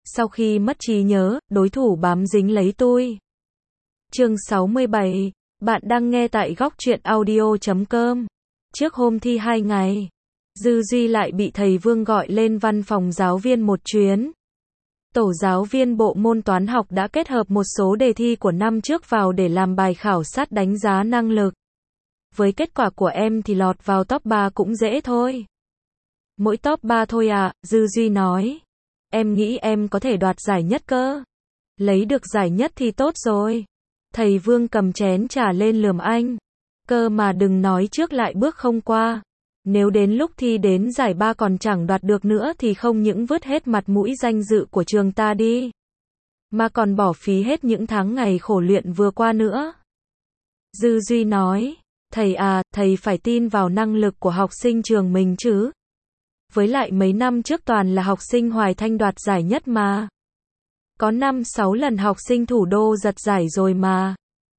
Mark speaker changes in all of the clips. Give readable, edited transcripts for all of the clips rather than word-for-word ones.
Speaker 1: Sau khi mất trí nhớ, đối thủ bám dính lấy tôi. Chương 67, bạn đang nghe tại góc truyện audio.com. Trước hôm thi 2 ngày, Dư Duy lại bị thầy Vương gọi lên văn phòng giáo viên một chuyến. Tổ giáo viên bộ môn toán học đã kết hợp một số đề thi của năm trước vào để làm bài khảo sát đánh giá năng lực. Với kết quả của em thì lọt vào top 3 cũng dễ thôi. Mỗi top 3 thôi à, Dư Duy nói. Em nghĩ em có thể đoạt giải nhất cơ. Lấy được giải nhất thì tốt rồi. Thầy Vương cầm chén trà lên lườm anh. Cơ mà đừng nói trước lại bước không qua. Nếu đến lúc thi đến giải 3 còn chẳng đoạt được nữa thì không những vứt hết mặt mũi danh dự của trường ta đi, mà còn bỏ phí hết những tháng ngày khổ luyện vừa qua nữa. Dư Duy nói, thầy à, thầy phải tin vào năng lực của học sinh trường mình chứ. Với lại mấy năm trước toàn là học sinh Hoài Thanh đoạt giải nhất mà. Có 5-6 lần học sinh thủ đô giật giải rồi mà.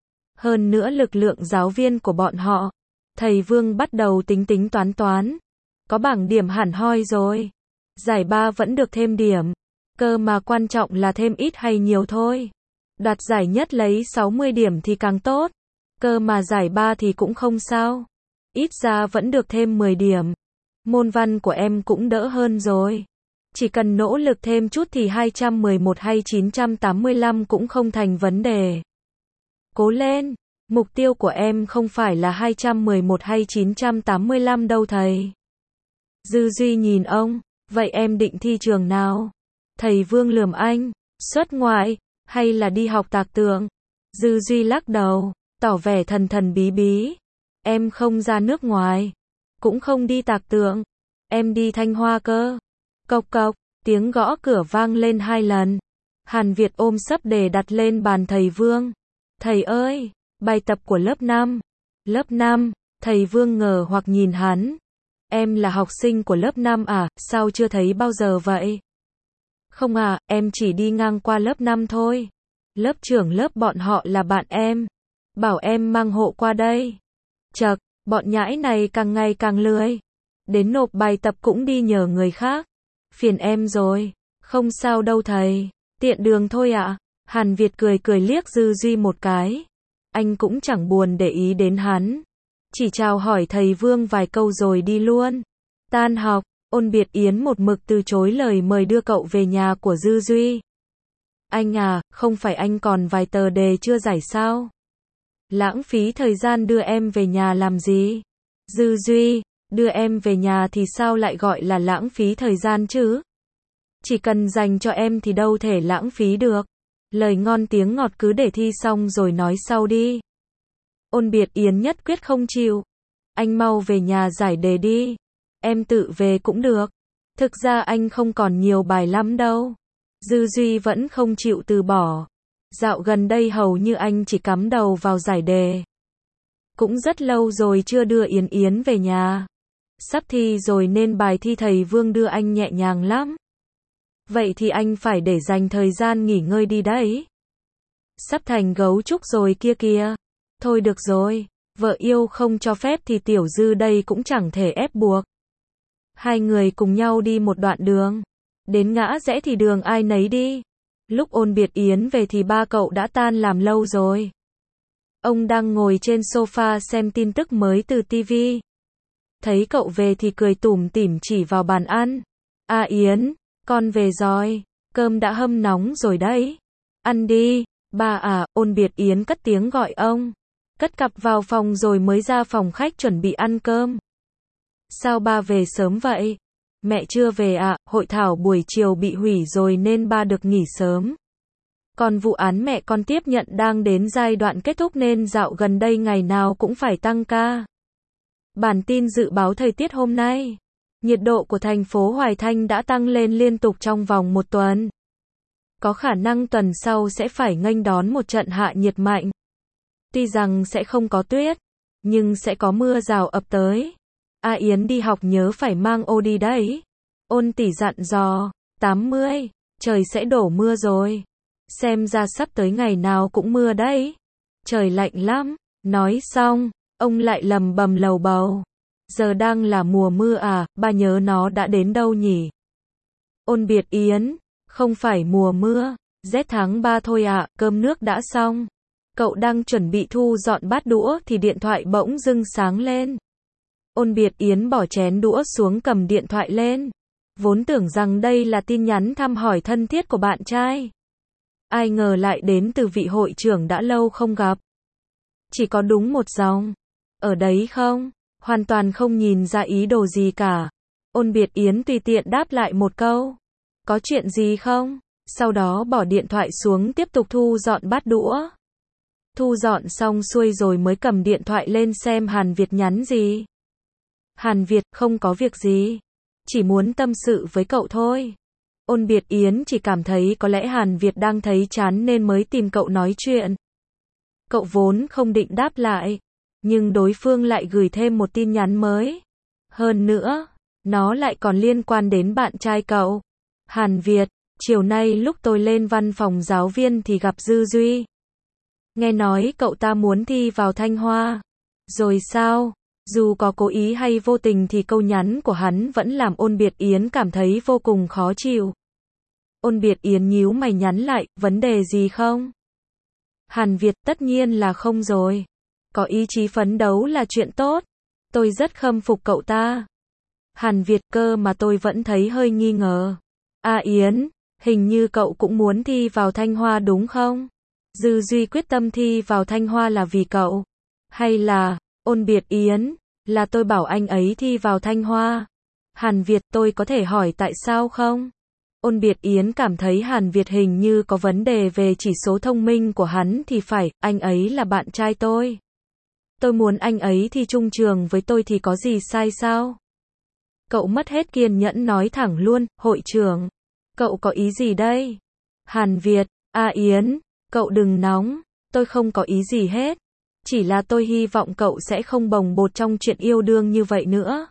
Speaker 1: Hơn nữa lực lượng giáo viên của bọn họ. Thầy Vương bắt đầu tính toán. Có bảng điểm hẳn hoi rồi. Giải 3 vẫn được thêm điểm. Cơ mà quan trọng là thêm ít hay nhiều thôi. Đoạt giải nhất lấy 60 điểm thì càng tốt. Cơ mà giải 3 thì cũng không sao. Ít ra vẫn được thêm 10 điểm. Môn văn của em cũng đỡ hơn rồi. Chỉ cần nỗ lực thêm chút thì 211 hay 985 cũng không thành vấn đề. Cố lên. Mục tiêu của em không phải là 211 hay 985 đâu thầy. Dư Duy nhìn ông, vậy em định thi trường nào? Thầy Vương lườm anh, xuất ngoại, hay là đi học tạc tượng? Dư Duy lắc đầu, tỏ vẻ thần bí bí. Em không ra nước ngoài, cũng không đi tạc tượng, em đi Thanh Hoa cơ. Cộc cộc, tiếng gõ cửa vang lên 2 lần. Hàn Việt ôm sấp đề đặt lên bàn thầy Vương. Thầy ơi! Bài tập của lớp 5. Lớp 5, thầy Vương ngờ hoặc nhìn hắn. Em là học sinh của lớp 5 à, sao chưa thấy bao giờ vậy? Không à, em chỉ đi ngang qua lớp 5 thôi. Lớp trưởng lớp bọn họ là bạn em. Bảo em mang hộ qua đây. Chậc, bọn nhãi này càng ngày càng lười. Đến nộp bài tập cũng đi nhờ người khác. Phiền em rồi. Không sao đâu thầy. Tiện đường thôi ạ. Hàn Việt cười liếc Dư Duy một cái. Anh cũng chẳng buồn để ý đến hắn. Chỉ chào hỏi thầy Vương vài câu rồi đi luôn. Tan học, Ôn Biệt Yến một mực từ chối lời mời đưa cậu về nhà của Dư Duy. Anh à, không phải anh còn vài tờ đề chưa giải sao? Lãng phí thời gian đưa em về nhà làm gì? Dư Duy, đưa em về nhà thì sao lại gọi là lãng phí thời gian chứ? Chỉ cần dành cho em thì đâu thể lãng phí được. Lời ngon tiếng ngọt cứ để thi xong rồi nói sau đi. Ôn Biệt Yến nhất quyết không chịu. Anh mau về nhà giải đề đi. Em tự về cũng được. Thực ra anh không còn nhiều bài lắm đâu. Dư Duy vẫn không chịu từ bỏ. Dạo gần đây hầu như anh chỉ cắm đầu vào giải đề. Cũng rất lâu rồi chưa đưa Yến Yến về nhà. Sắp thi rồi nên bài thi thầy Vương đưa anh nhẹ nhàng lắm. Vậy thì anh phải để dành thời gian nghỉ ngơi đi đấy. Sắp thành gấu trúc rồi kia kìa. Thôi được rồi, vợ yêu không cho phép thì Tiểu Dư đây cũng chẳng thể ép buộc. Hai người cùng nhau đi một đoạn đường. Đến ngã rẽ thì đường ai nấy đi. Lúc Ôn Biệt Yến về thì ba cậu đã tan làm lâu rồi. Ông đang ngồi trên sofa xem tin tức mới từ TV. Thấy cậu về thì cười tủm tỉm chỉ vào bàn ăn. À Yến, con về rồi, cơm đã hâm nóng rồi đấy. Ăn đi, ba à, Ôn Biệt Yến cất tiếng gọi ông. Cất cặp vào phòng rồi mới ra phòng khách chuẩn bị ăn cơm. Sao ba về sớm vậy? Mẹ chưa về ạ, hội thảo buổi chiều bị hủy rồi nên ba được nghỉ sớm. Còn vụ án mẹ con tiếp nhận đang đến giai đoạn kết thúc nên dạo gần đây ngày nào cũng phải tăng ca. Bản tin dự báo thời tiết hôm nay. Nhiệt độ của thành phố Hoài Thanh đã tăng lên liên tục trong vòng một tuần. Có khả năng tuần sau sẽ phải nghênh đón một trận hạ nhiệt mạnh. Tuy rằng sẽ không có tuyết, nhưng sẽ có mưa rào ập tới. A Yến đi học nhớ phải mang ô đi đấy. Ôn tỷ dặn dò, 80, trời sẽ đổ mưa rồi. Xem ra sắp tới ngày nào cũng mưa đấy. Trời lạnh lắm. Nói xong, ông lại lầm bầm lầu bầu. Giờ đang là mùa mưa à, ba nhớ nó đã đến đâu nhỉ? Ôn Biệt Yến, Không phải mùa mưa, rét tháng 3 thôi ạ, cơm nước đã xong. Cậu đang chuẩn bị thu dọn bát đũa thì điện thoại bỗng dưng sáng lên. Ôn Biệt Yến bỏ chén đũa xuống cầm điện thoại lên. Vốn tưởng rằng đây là tin nhắn thăm hỏi thân thiết của bạn trai. Ai ngờ lại đến từ vị hội trưởng đã lâu không gặp. Chỉ có đúng một dòng. Ở đấy không? Hoàn toàn không nhìn ra ý đồ gì cả. Ôn Biệt Yến tùy tiện đáp lại một câu. Có chuyện gì không? Sau đó bỏ điện thoại xuống tiếp tục thu dọn bát đũa. Thu dọn xong xuôi rồi mới cầm điện thoại lên xem Hàn Việt nhắn gì. Hàn Việt, không có việc gì. Chỉ muốn tâm sự với cậu thôi. Ôn Biệt Yến chỉ cảm thấy có lẽ Hàn Việt đang thấy chán nên mới tìm cậu nói chuyện. Cậu vốn không định đáp lại. Nhưng đối phương lại gửi thêm một tin nhắn mới. Hơn nữa, nó lại còn liên quan đến bạn trai cậu. Hàn Việt, chiều nay lúc tôi lên văn phòng giáo viên thì gặp Dư Duy. Nghe nói cậu ta muốn thi vào Thanh Hoa. Rồi sao? Dù có cố ý hay vô tình thì câu nhắn của hắn vẫn làm Ôn Biệt Yến cảm thấy vô cùng khó chịu. Ôn Biệt Yến nhíu mày nhắn lại, vấn đề gì không? Hàn Việt, tất nhiên là không rồi. Có ý chí phấn đấu là chuyện tốt. Tôi rất khâm phục cậu ta. Hàn Việt, cơ mà tôi vẫn thấy hơi nghi ngờ. Yến, hình như cậu cũng muốn thi vào Thanh Hoa đúng không? Dư Duy quyết tâm thi vào Thanh Hoa là vì cậu. Hay là, Ôn Biệt Yến, là tôi bảo anh ấy thi vào Thanh Hoa. Hàn Việt, tôi có thể hỏi tại sao không? Ôn Biệt Yến cảm thấy Hàn Việt hình như có vấn đề về chỉ số thông minh của hắn thì phải, anh ấy là bạn trai tôi. Tôi muốn anh ấy thi chung trường với tôi thì có gì sai sao? Cậu mất hết kiên nhẫn nói thẳng luôn, hội trưởng. Cậu có ý gì đây? Hàn Việt, Yến, cậu đừng nóng, tôi không có ý gì hết. Chỉ là tôi hy vọng cậu sẽ không bồng bột trong chuyện yêu đương như vậy nữa.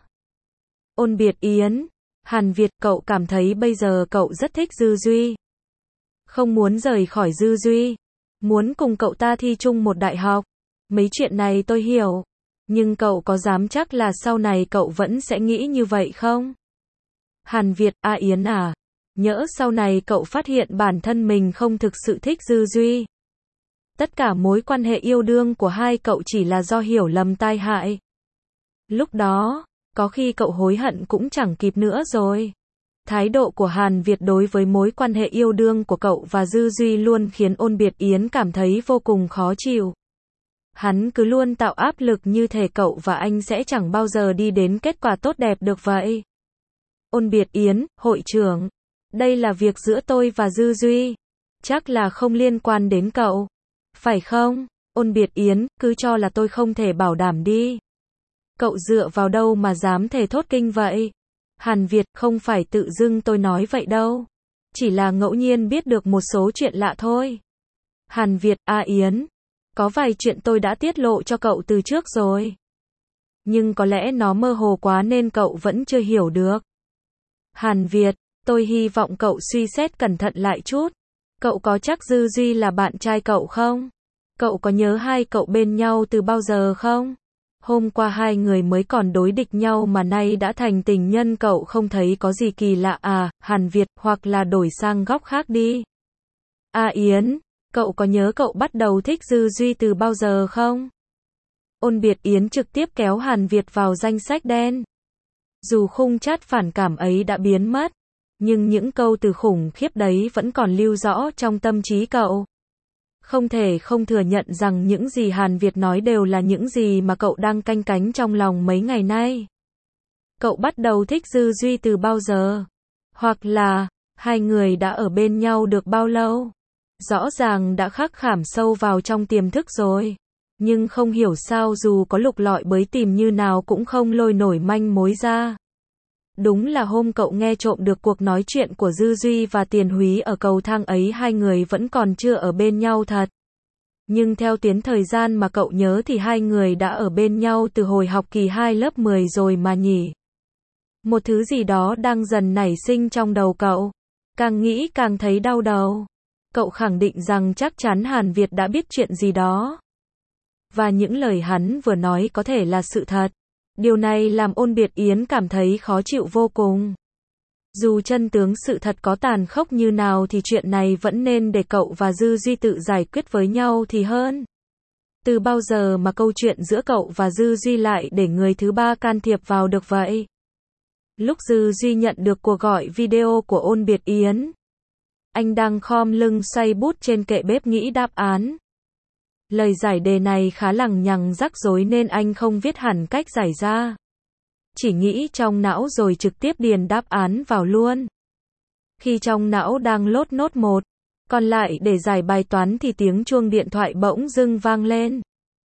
Speaker 1: Ôn Biệt Yến, Hàn Việt, cậu cảm thấy bây giờ cậu rất thích Dư Duy. Không muốn rời khỏi Dư Duy. Muốn cùng cậu ta thi chung một đại học. Mấy chuyện này tôi hiểu. Nhưng cậu có dám chắc là sau này cậu vẫn sẽ nghĩ như vậy không? Hàn Việt, Yến à. Nhỡ sau này cậu phát hiện bản thân mình không thực sự thích Dư Duy. Tất cả mối quan hệ yêu đương của hai cậu chỉ là do hiểu lầm tai hại. Lúc đó, có khi cậu hối hận cũng chẳng kịp nữa rồi. Thái độ của Hàn Việt đối với mối quan hệ yêu đương của cậu và Dư Duy luôn khiến Ôn Biệt Yến cảm thấy vô cùng khó chịu. Hắn cứ luôn tạo áp lực như thể cậu và anh sẽ chẳng bao giờ đi đến kết quả tốt đẹp được vậy. Ôn Biệt Yến, hội trưởng, đây là việc giữa tôi và Dư Duy. Chắc là không liên quan đến cậu. Phải không? Ôn Biệt Yến, cứ cho là tôi không thể bảo đảm đi. Cậu dựa vào đâu mà dám thề thốt kinh vậy? Hàn Việt, không phải tự dưng tôi nói vậy đâu. Chỉ là ngẫu nhiên biết được một số chuyện lạ thôi. Hàn Việt, Yến. Có vài chuyện tôi đã tiết lộ cho cậu từ trước rồi. Nhưng có lẽ nó mơ hồ quá nên cậu vẫn chưa hiểu được. Hàn Việt, tôi hy vọng cậu suy xét cẩn thận lại chút. Cậu có chắc Dư Duy là bạn trai cậu không? Cậu có nhớ hai cậu bên nhau từ bao giờ không? Hôm qua hai người mới còn đối địch nhau mà nay đã thành tình nhân, cậu không thấy có gì kỳ lạ à? Hàn Việt, hoặc là đổi sang góc khác đi. Yến, cậu có nhớ cậu bắt đầu thích Dư Duy từ bao giờ không? Ôn Biệt Yến trực tiếp kéo Hàn Việt vào danh sách đen. Dù khung chat phản cảm ấy đã biến mất, nhưng những câu từ khủng khiếp đấy vẫn còn lưu rõ trong tâm trí cậu. Không thể không thừa nhận rằng những gì Hàn Việt nói đều là những gì mà cậu đang canh cánh trong lòng mấy ngày nay. Cậu bắt đầu thích Dư Duy từ bao giờ? Hoặc là, hai người đã ở bên nhau được bao lâu? Rõ ràng đã khắc khảm sâu vào trong tiềm thức rồi. Nhưng không hiểu sao dù có lục lọi bới tìm như nào cũng không lôi nổi manh mối ra. Đúng là hôm cậu nghe trộm được cuộc nói chuyện của Dư Duy và Tiền Húy ở cầu thang ấy, hai người vẫn còn chưa ở bên nhau thật. Nhưng theo tuyến thời gian mà cậu nhớ thì hai người đã ở bên nhau từ hồi học kỳ 2 lớp 10 rồi mà nhỉ. Một thứ gì đó đang dần nảy sinh trong đầu cậu. Càng nghĩ càng thấy đau đầu. Cậu khẳng định rằng chắc chắn Hàn Việt đã biết chuyện gì đó. Và những lời hắn vừa nói có thể là sự thật. Điều này làm Ôn Biệt Yến cảm thấy khó chịu vô cùng. Dù chân tướng sự thật có tàn khốc như nào thì chuyện này vẫn nên để cậu và Dư Duy tự giải quyết với nhau thì hơn. Từ bao giờ mà câu chuyện giữa cậu và Dư Duy lại để người thứ ba can thiệp vào được vậy? Lúc Dư Duy nhận được cuộc gọi video của Ôn Biệt Yến, anh đang khom lưng xoay bút trên kệ bếp nghĩ đáp án. Lời giải đề này khá lằng nhằng rắc rối nên anh không viết hẳn cách giải ra. Chỉ nghĩ trong não rồi trực tiếp điền đáp án vào luôn. Khi trong não đang lốt nốt một, còn lại để giải bài toán thì tiếng chuông điện thoại bỗng dưng vang lên.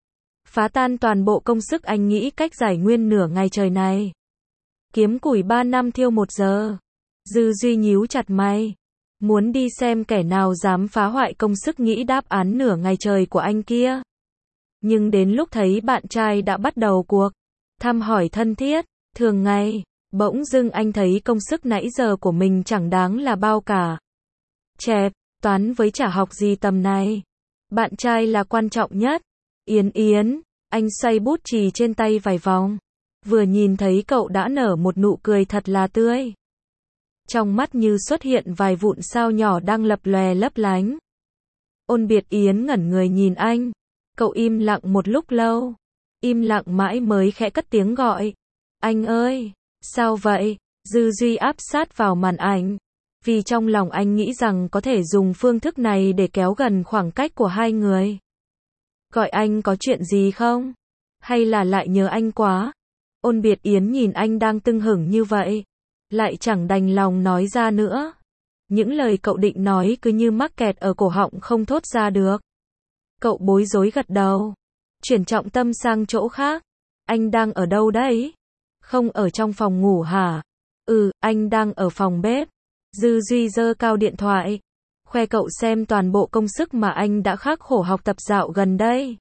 Speaker 1: Phá tan toàn bộ công sức anh nghĩ cách giải nguyên nửa ngày trời này. Kiếm củi 3 năm thiêu 1 giờ. Dư Duy nhíu chặt mày. Muốn đi xem kẻ nào dám phá hoại công sức nghĩ đáp án nửa ngày trời của anh kia. Nhưng đến lúc thấy bạn trai đã bắt đầu cuộc thăm hỏi thân thiết, thường ngày, bỗng dưng anh thấy công sức nãy giờ của mình chẳng đáng là bao cả. Chẹp, toán với chả học gì tầm này. Bạn trai là quan trọng nhất. Yến Yến, anh xoay bút chì trên tay vài vòng. Vừa nhìn thấy cậu đã nở một nụ cười thật là tươi. Trong mắt như xuất hiện vài vụn sao nhỏ đang lập lòe lấp lánh. Ôn Biệt Yến ngẩn người nhìn anh. Cậu im lặng một lúc lâu. Im lặng mãi mới khẽ cất tiếng gọi. Anh ơi, sao vậy? Dư Duy áp sát vào màn ảnh. Vì trong lòng anh nghĩ rằng có thể dùng phương thức này để kéo gần khoảng cách của hai người. Gọi anh có chuyện gì không? Hay là lại nhớ anh quá? Ôn Biệt Yến nhìn anh đang tưng hửng như vậy. Lại chẳng đành lòng nói ra nữa. Những lời cậu định nói cứ như mắc kẹt ở cổ họng không thốt ra được. Cậu bối rối gật đầu. Chuyển trọng tâm sang chỗ khác. Anh đang ở đâu đấy? Không ở trong phòng ngủ hả? Ừ, anh đang ở phòng bếp. Dư Duy giơ cao điện thoại. Khoe cậu xem toàn bộ công sức mà anh đã khắc khổ học tập dạo gần đây.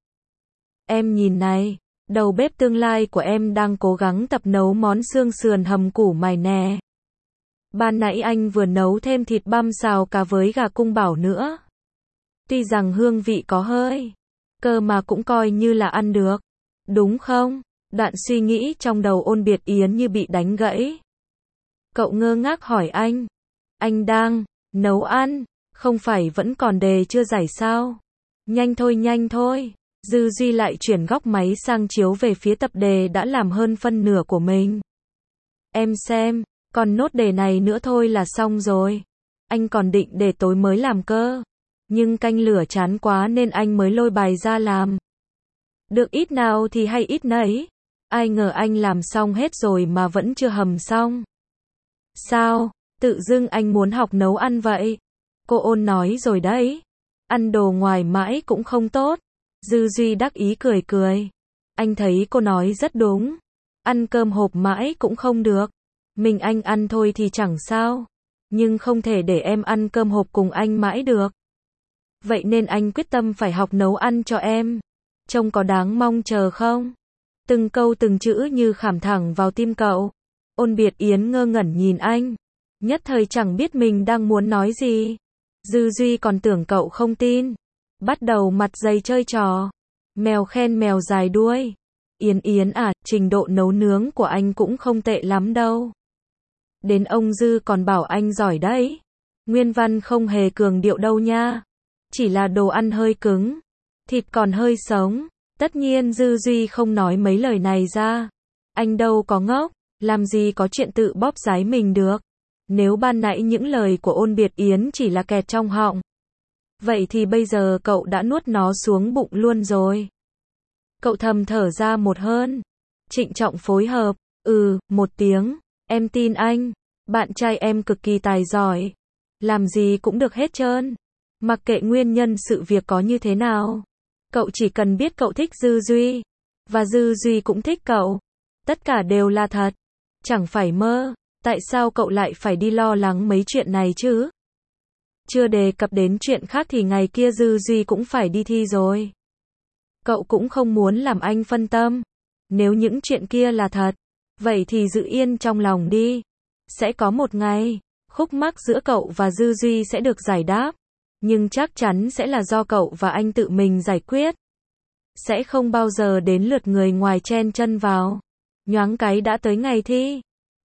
Speaker 1: Em nhìn này, đầu bếp tương lai của em đang cố gắng tập nấu món xương sườn hầm củ mài nè. Ban nãy anh vừa nấu thêm thịt băm xào cá với gà cung bảo nữa. Tuy rằng hương vị có hơi cơ mà cũng coi như là ăn được. Đúng không? Đoạn suy nghĩ trong đầu Ôn Biệt Yến như bị đánh gãy. Cậu ngơ ngác hỏi anh. Anh đang nấu ăn, không phải vẫn còn đề chưa giải sao? Nhanh thôi. Dư Duy lại chuyển góc máy sang chiếu về phía tập đề đã làm hơn phân nửa của mình. Em xem, còn nốt đề này nữa thôi là xong rồi. Anh còn định để tối mới làm cơ. Nhưng canh lửa chán quá nên anh mới lôi bài ra làm. Được ít nào thì hay ít nấy. Ai ngờ anh làm xong hết rồi mà vẫn chưa hầm xong. Sao? Tự dưng anh muốn học nấu ăn vậy? Cô Ôn nói rồi đấy. Ăn đồ ngoài mãi cũng không tốt. Dư Duy đắc ý cười. Anh thấy cô nói rất đúng. Ăn cơm hộp mãi cũng không được. Mình anh ăn thôi thì chẳng sao. Nhưng không thể để em ăn cơm hộp cùng anh mãi được. Vậy nên anh quyết tâm phải học nấu ăn cho em. Trông có đáng mong chờ không? Từng câu từng chữ như khảm thẳng vào tim cậu. Ôn Biệt Yến ngơ ngẩn nhìn anh. Nhất thời chẳng biết mình đang muốn nói gì. Dư Duy còn tưởng cậu không tin. Bắt đầu mặt dày chơi trò. Mèo khen mèo dài đuôi. Yến à, trình độ nấu nướng của anh cũng không tệ lắm đâu. Đến ông Dư còn bảo anh giỏi đấy. Nguyên văn không hề cường điệu đâu nha. Chỉ là đồ ăn hơi cứng. Thịt còn hơi sống. Tất nhiên Dư Duy không nói mấy lời này ra. Anh đâu có ngốc. Làm gì có chuyện tự bóp giái mình được. Nếu ban nãy những lời của Ôn Biệt Yến chỉ là kẹt trong họng. Vậy thì bây giờ cậu đã nuốt nó xuống bụng luôn rồi. Cậu thầm thở ra một hơi. Trịnh trọng phối hợp. Một tiếng. Em tin anh. Bạn trai em cực kỳ tài giỏi. Làm gì cũng được hết trơn. Mặc kệ nguyên nhân sự việc có như thế nào. Cậu chỉ cần biết cậu thích Dư Duy. Và Dư Duy cũng thích cậu. Tất cả đều là thật. Chẳng phải mơ. Tại sao cậu lại phải đi lo lắng mấy chuyện này chứ? Chưa đề cập đến chuyện khác thì ngày kia Dư Duy cũng phải đi thi rồi. Cậu cũng không muốn làm anh phân tâm. Nếu những chuyện kia là thật, vậy thì giữ yên trong lòng đi. Sẽ có một ngày, khúc mắc giữa cậu và Dư Duy sẽ được giải đáp. Nhưng chắc chắn sẽ là do cậu và anh tự mình giải quyết. Sẽ không bao giờ đến lượt người ngoài chen chân vào. Nhoáng cái đã tới ngày thi.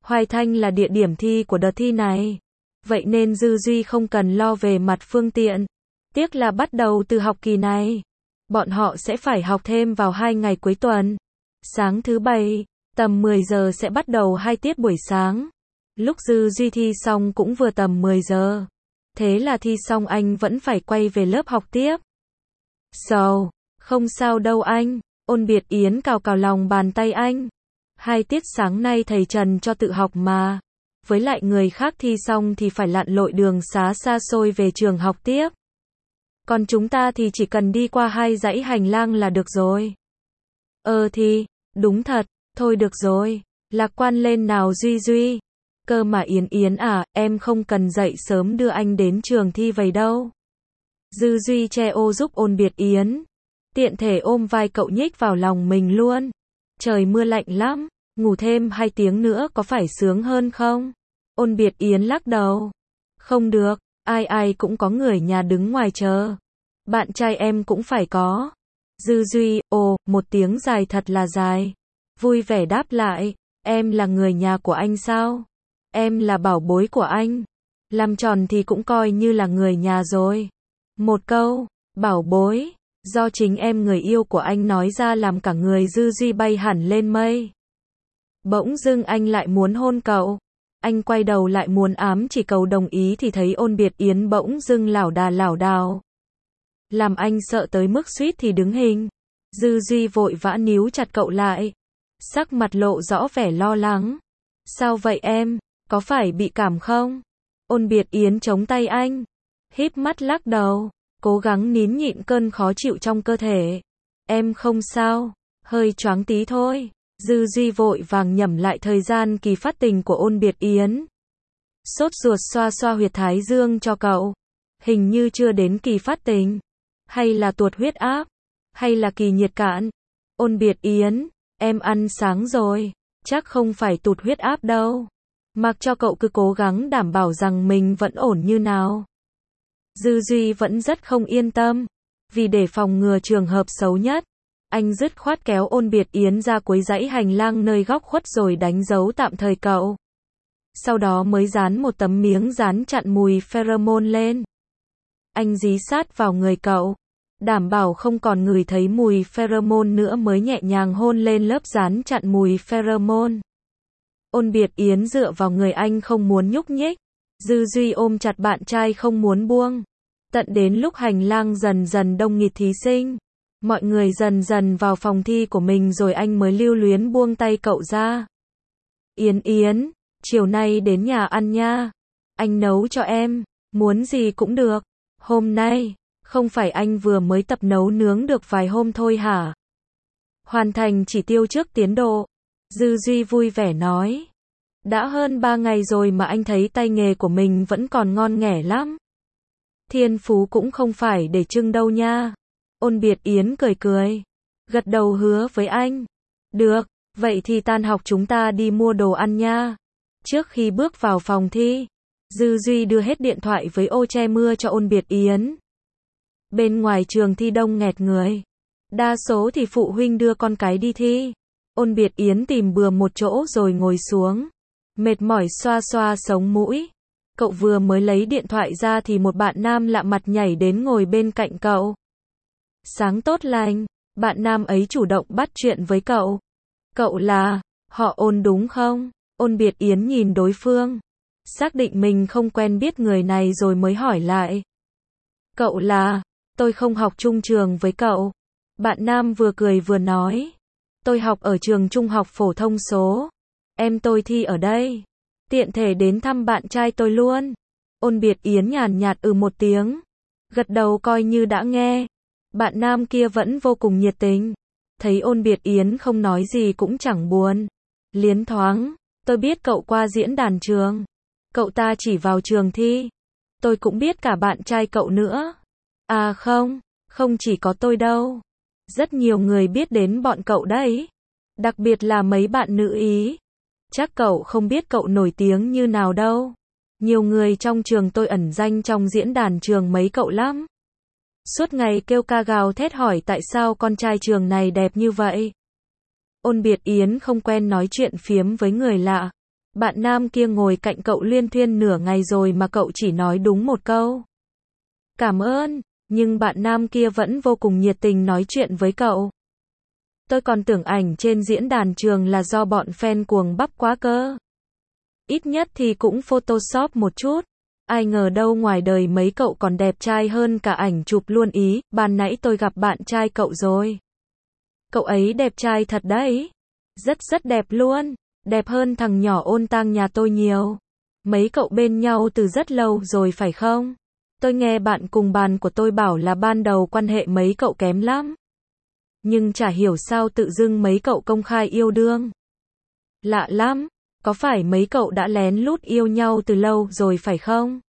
Speaker 1: Hoài Thanh là địa điểm thi của đợt thi này. Vậy nên Dư Duy không cần lo về mặt phương tiện. Tiếc là bắt đầu từ học kỳ này, bọn họ sẽ phải học thêm vào 2 ngày cuối tuần. Sáng thứ Bảy, tầm 10 giờ sẽ bắt đầu 2 tiết buổi sáng. Lúc Dư Duy thi xong cũng vừa tầm 10 giờ. Thế là thi xong anh vẫn phải quay về lớp học tiếp. Không sao đâu anh. Ôn Biệt Yến cào cào lòng bàn tay anh. 2 tiết sáng nay thầy Trần cho tự học mà. Với lại người khác thi xong thì phải lặn lội đường xá xa xôi về trường học tiếp. Còn chúng ta thì chỉ cần đi qua 2 dãy hành lang là được rồi. Thì, đúng thật, thôi được rồi. Lạc quan lên nào Duy Duy. Cơ mà Yến Yến à, em không cần dậy sớm đưa anh đến trường thi vậy đâu. Dư Duy che ô giúp Ôn Biệt Yến. Tiện thể ôm vai cậu nhích vào lòng mình luôn. Trời mưa lạnh lắm, ngủ thêm 2 tiếng nữa có phải sướng hơn không? Ôn Biệt Yến lắc đầu. Không được, ai cũng có người nhà đứng ngoài chờ. Bạn trai em cũng phải có. Dư Duy, một tiếng dài thật là dài. Vui vẻ đáp lại, em là người nhà của anh sao? Em là bảo bối của anh. Làm tròn thì cũng coi như là người nhà rồi. Một câu, bảo bối, do chính em người yêu của anh nói ra làm cả người Dư Duy bay hẳn lên mây. Bỗng dưng anh lại muốn hôn cậu. Anh quay đầu lại muốn ám chỉ cầu đồng ý thì thấy Ôn Biệt Yến bỗng dưng lảo đảo. Làm anh sợ tới mức suýt thì đứng hình. Dư Duy vội vã níu chặt cậu lại. Sắc mặt lộ rõ vẻ lo lắng. Sao vậy em, có phải bị cảm không? Ôn Biệt Yến chống tay anh. Híp mắt lắc đầu, cố gắng nín nhịn cơn khó chịu trong cơ thể. Em không sao, hơi choáng tí thôi. Dư Duy vội vàng nhẩm lại thời gian kỳ phát tình của Ôn Biệt Yến. Sốt ruột xoa xoa huyệt thái dương cho cậu. Hình như chưa đến kỳ phát tình. Hay là tuột huyết áp? Hay là kỳ nhiệt cạn? Ôn Biệt Yến, em ăn sáng rồi. Chắc không phải tụt huyết áp đâu. Mặc cho cậu cứ cố gắng đảm bảo rằng mình vẫn ổn như nào. Dư Duy vẫn rất không yên tâm. Vì để phòng ngừa trường hợp xấu nhất, anh dứt khoát kéo Ôn Biệt Yến ra cuối dãy hành lang nơi góc khuất rồi đánh dấu tạm thời cậu. Sau đó mới dán một tấm miếng dán chặn mùi pheromone lên. Anh dí sát vào người cậu, đảm bảo không còn ngửi thấy mùi pheromone nữa mới nhẹ nhàng hôn lên lớp dán chặn mùi pheromone. Ôn Biệt Yến dựa vào người anh không muốn nhúc nhích. Dư Duy ôm chặt bạn trai không muốn buông. Tận đến lúc hành lang dần dần đông nghịt thí sinh, mọi người dần dần vào phòng thi của mình rồi anh mới lưu luyến buông tay cậu ra. Yến Yến, chiều nay đến nhà ăn nha. Anh nấu cho em, muốn gì cũng được. Hôm nay, không phải anh vừa mới tập nấu nướng được vài hôm thôi hả? Hoàn thành chỉ tiêu trước tiến độ. Dư Duy vui vẻ nói. Đã hơn 3 ngày rồi mà anh thấy tay nghề của mình vẫn còn ngon nghẻ lắm. Thiên phú cũng không phải để trưng đâu nha. Ôn Biệt Yến cười. Gật đầu hứa với anh. Được, vậy thì tan học chúng ta đi mua đồ ăn nha. Trước khi bước vào phòng thi, Dư Duy đưa hết điện thoại với ô che mưa cho Ôn Biệt Yến. Bên ngoài trường thi đông nghẹt người. Đa số thì phụ huynh đưa con cái đi thi. Ôn Biệt Yến tìm bừa một chỗ rồi ngồi xuống. Mệt mỏi xoa xoa sống mũi. Cậu vừa mới lấy điện thoại ra thì một bạn nam lạ mặt nhảy đến ngồi bên cạnh cậu. Sáng tốt lành, bạn nam ấy chủ động bắt chuyện với cậu. Cậu là, họ Ôn đúng không? Ôn Biệt Yến nhìn đối phương. Xác định mình không quen biết người này rồi mới hỏi lại. Cậu là, tôi không học chung trường với cậu. Bạn nam vừa cười vừa nói. Tôi học ở trường trung học phổ thông số. Em tôi thi ở đây. Tiện thể đến thăm bạn trai tôi luôn. Ôn Biệt Yến nhàn nhạt một tiếng. Gật đầu coi như đã nghe. Bạn nam kia vẫn vô cùng nhiệt tình. Thấy Ôn Biệt Yến không nói gì cũng chẳng buồn. Liến thoáng. Tôi biết cậu qua diễn đàn trường. Cậu ta chỉ vào trường thi. Tôi cũng biết cả bạn trai cậu nữa. À không chỉ có tôi đâu. Rất nhiều người biết đến bọn cậu đấy. Đặc biệt là mấy bạn nữ Ý. Chắc cậu không biết cậu nổi tiếng như nào đâu. Nhiều người trong trường tôi ẩn danh trong diễn đàn trường mấy cậu lắm. Suốt ngày kêu ca gào thét hỏi tại sao con trai trường này đẹp như vậy. Ôn Biệt Yến không quen nói chuyện phiếm với người lạ. Bạn nam kia ngồi cạnh cậu luyên thuyên nửa ngày rồi mà cậu chỉ nói đúng một câu. Cảm ơn, nhưng bạn nam kia vẫn vô cùng nhiệt tình nói chuyện với cậu. Tôi còn tưởng ảnh trên diễn đàn trường là do bọn fan cuồng bắp quá cơ. Ít nhất thì cũng photoshop một chút. Ai ngờ đâu ngoài đời mấy cậu còn đẹp trai hơn cả ảnh chụp luôn ý, ban nãy tôi gặp bạn trai cậu rồi. Cậu ấy đẹp trai thật đấy. Rất rất đẹp luôn. Đẹp hơn thằng nhỏ ôn tang nhà tôi nhiều. Mấy cậu bên nhau từ rất lâu rồi phải không? Tôi nghe bạn cùng bàn của tôi bảo là ban đầu quan hệ mấy cậu kém lắm. Nhưng chả hiểu sao tự dưng mấy cậu công khai yêu đương. Lạ lắm, có phải mấy cậu đã lén lút yêu nhau từ lâu rồi phải không?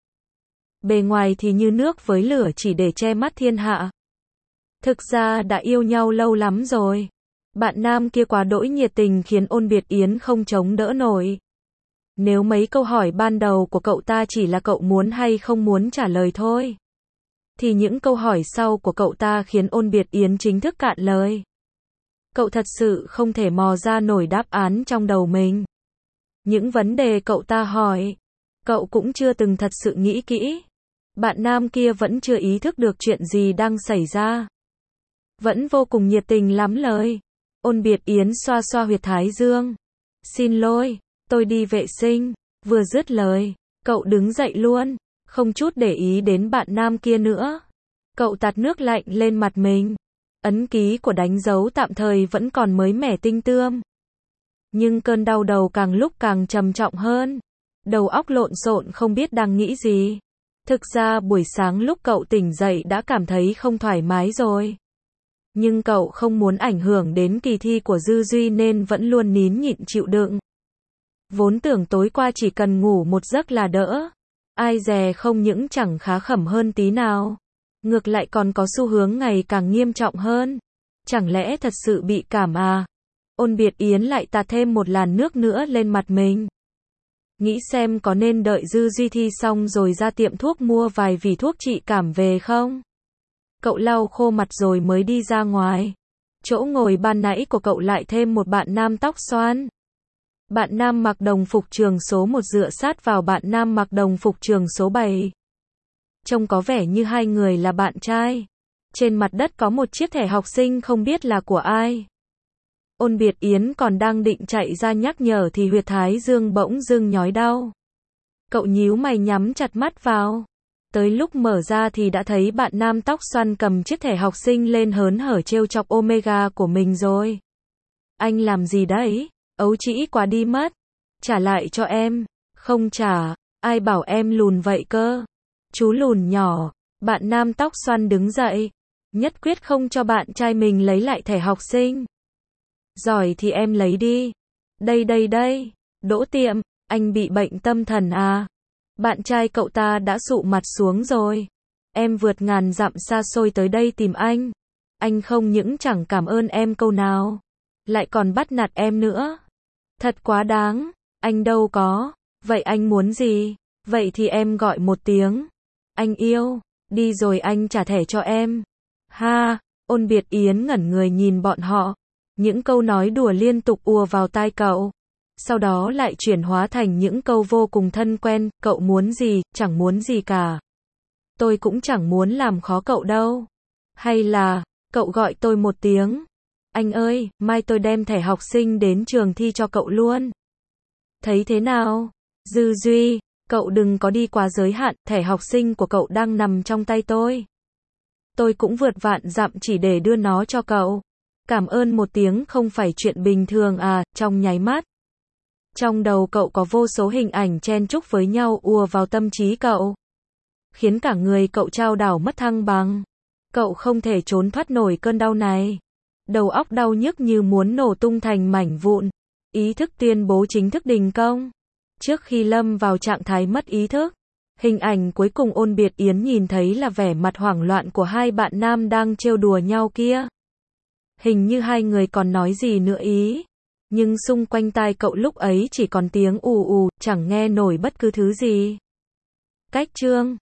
Speaker 1: Bề ngoài thì như nước với lửa chỉ để che mắt thiên hạ. Thực ra đã yêu nhau lâu lắm rồi. Bạn nam kia quá đỗi nhiệt tình khiến Ôn Biệt Yến không chống đỡ nổi. Nếu mấy câu hỏi ban đầu của cậu ta chỉ là cậu muốn hay không muốn trả lời thôi, thì những câu hỏi sau của cậu ta khiến Ôn Biệt Yến chính thức cạn lời. Cậu thật sự không thể mò ra nổi đáp án trong đầu mình. Những vấn đề cậu ta hỏi, cậu cũng chưa từng thật sự nghĩ kỹ. Bạn nam kia vẫn chưa ý thức được chuyện gì đang xảy ra. Vẫn vô cùng nhiệt tình lắm lời. Ôn Biệt Yến xoa xoa huyệt thái dương. Xin lỗi, tôi đi vệ sinh. Vừa dứt lời, cậu đứng dậy luôn, không chút để ý đến bạn nam kia nữa. Cậu tạt nước lạnh lên mặt mình. Ấn ký của đánh dấu tạm thời vẫn còn mới mẻ tinh tươm. Nhưng cơn đau đầu càng lúc càng trầm trọng hơn. Đầu óc lộn xộn không biết đang nghĩ gì. Thực ra buổi sáng lúc cậu tỉnh dậy đã cảm thấy không thoải mái rồi. Nhưng cậu không muốn ảnh hưởng đến kỳ thi của Dư Duy nên vẫn luôn nín nhịn chịu đựng. Vốn tưởng tối qua chỉ cần ngủ một giấc là đỡ. Ai dè không những chẳng khá khẩm hơn tí nào. Ngược lại còn có xu hướng ngày càng nghiêm trọng hơn. Chẳng lẽ thật sự bị cảm à? Ôn Biệt Yến lại tạt thêm một làn nước nữa lên mặt mình. Nghĩ xem có nên đợi Dư Duy thi xong rồi ra tiệm thuốc mua vài vỉ thuốc trị cảm về không? Cậu lau khô mặt rồi mới đi ra ngoài. Chỗ ngồi ban nãy của cậu lại thêm một bạn nam tóc xoăn. Bạn nam mặc đồng phục trường số 1 dựa sát vào bạn nam mặc đồng phục trường số 7. Trông có vẻ như hai người là bạn trai. Trên mặt đất có một chiếc thẻ học sinh không biết là của ai. Ôn Biệt Yến còn đang định chạy ra nhắc nhở thì huyệt thái dương bỗng dưng nhói đau. Cậu nhíu mày nhắm chặt mắt vào. Tới lúc mở ra thì đã thấy bạn nam tóc xoăn cầm chiếc thẻ học sinh lên hớn hở trêu chọc Omega của mình rồi. Anh làm gì đấy? Ấu trĩ quá đi mất. Trả lại cho em. Không trả. Ai bảo em lùn vậy cơ? Chú lùn nhỏ. Bạn nam tóc xoăn đứng dậy. Nhất quyết không cho bạn trai mình lấy lại thẻ học sinh. Giỏi thì em lấy đi. Đây. Đỗ Tiệm, anh bị bệnh tâm thần à? Bạn trai cậu ta đã sụ mặt xuống rồi. Em vượt ngàn dặm xa xôi tới đây tìm anh. Anh không những chẳng cảm ơn em câu nào, lại còn bắt nạt em nữa. Thật quá đáng. Anh đâu có. Vậy anh muốn gì? Vậy thì em gọi một tiếng. Anh yêu. Đi rồi anh trả thẻ cho em. Ha. Ôn Biệt Yến ngẩn người nhìn bọn họ. Những câu nói đùa liên tục ùa vào tai cậu. Sau đó lại chuyển hóa thành những câu vô cùng thân quen. Cậu muốn gì? Chẳng muốn gì cả. Tôi cũng chẳng muốn làm khó cậu đâu. Hay là, cậu gọi tôi một tiếng. Anh ơi, mai tôi đem thẻ học sinh đến trường thi cho cậu luôn. Thấy thế nào? Dư Duy, cậu đừng có đi quá giới hạn, thẻ học sinh của cậu đang nằm trong tay tôi. Tôi cũng vượt vạn dặm chỉ để đưa nó cho cậu. Cảm ơn một tiếng không phải chuyện bình thường à? Trong nháy mắt, trong đầu cậu có vô số hình ảnh chen chúc với nhau ùa vào tâm trí cậu, khiến cả người cậu chao đảo mất thăng bằng. Cậu không thể trốn thoát nổi cơn đau này. Đầu óc đau nhức như muốn nổ tung thành mảnh vụn. Ý thức tuyên bố chính thức đình công. Trước khi lâm vào trạng thái mất ý thức, hình ảnh cuối cùng Ôn Biệt Yến nhìn thấy là vẻ mặt hoảng loạn của hai bạn nam đang trêu đùa nhau kia. Hình như hai người còn nói gì nữa ý. Nhưng xung quanh tai cậu lúc ấy chỉ còn tiếng ù ù, chẳng nghe nổi bất cứ thứ gì. Cách chương